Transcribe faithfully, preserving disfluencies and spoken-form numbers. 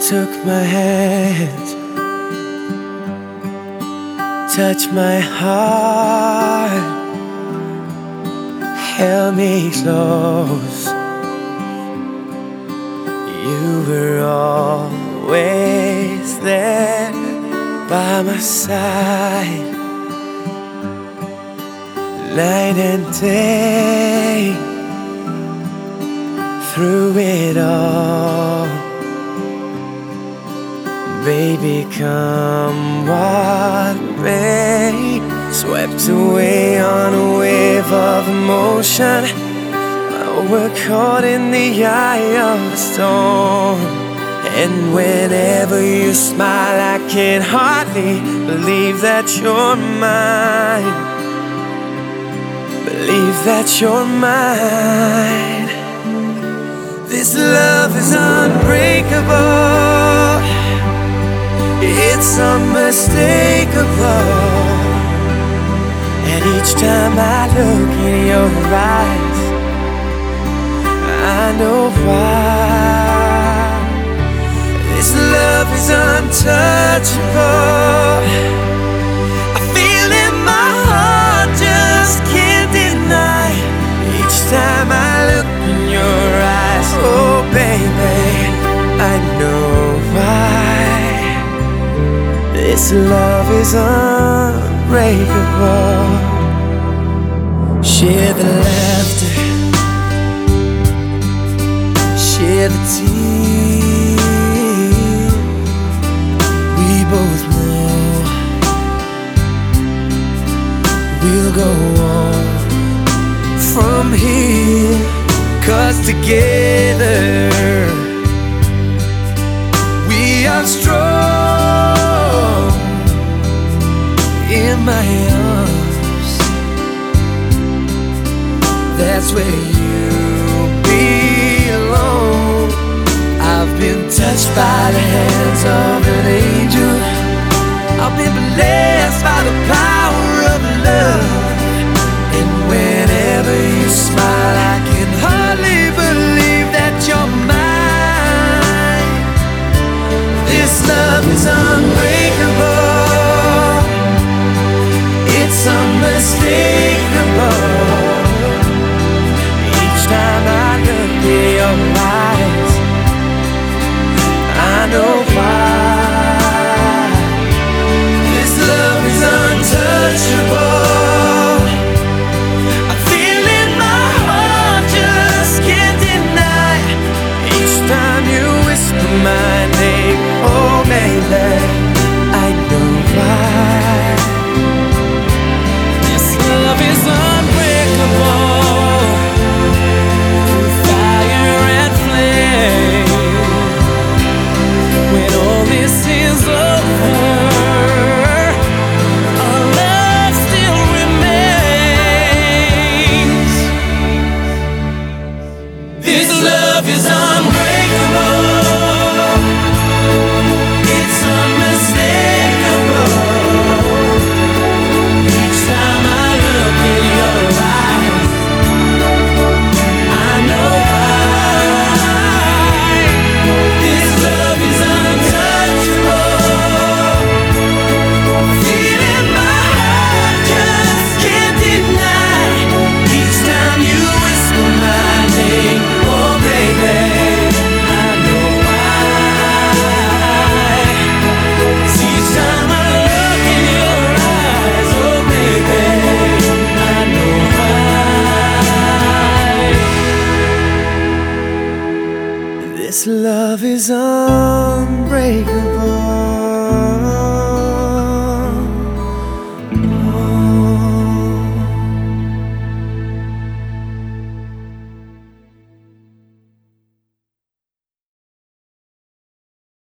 took my hand, touched my heart, held me close. You were always there by my side, night and day, through it all. Baby, come what may, swept away on a wave of emotion. We're caught in the eye of the storm, and whenever you smile, I can hardly believe that you're mine. Believe that you're mine. This love is unbreakable, it's unmistakable, and each time I look in your eyes, I know why. This love is untouchable, I feel in my heart, just can't deny. Each time I look in your eyes, oh baby, I know why. This love is unbreakable. Share the laughter, share the tears. We both know we'll go on from here, 'cause together we are strong. In my arms, that's where you belong. I've been touched by the hands of an angel, I've been blessed by the power of love, and whenever you smile, I can hardly believe that you're mine. This love is unbreakable, it's unmistakable. Each time I look in your eyes, I know why. This love is untouchable, I feel in my heart, just can't deny. Each time you whisper my name, oh baby, I know why. This love is unbreakable, fire and flame. When all this is over, our love still remains. This love is unbreakable, it's unmistakable. Each time I look in your eyes, I know why. This love is untouchable, feel in my heart, just can't deny. Each time you whisper my name, oh baby, I know why. Each time I look in your eyes, oh baby, I know why. This love is unbreakable.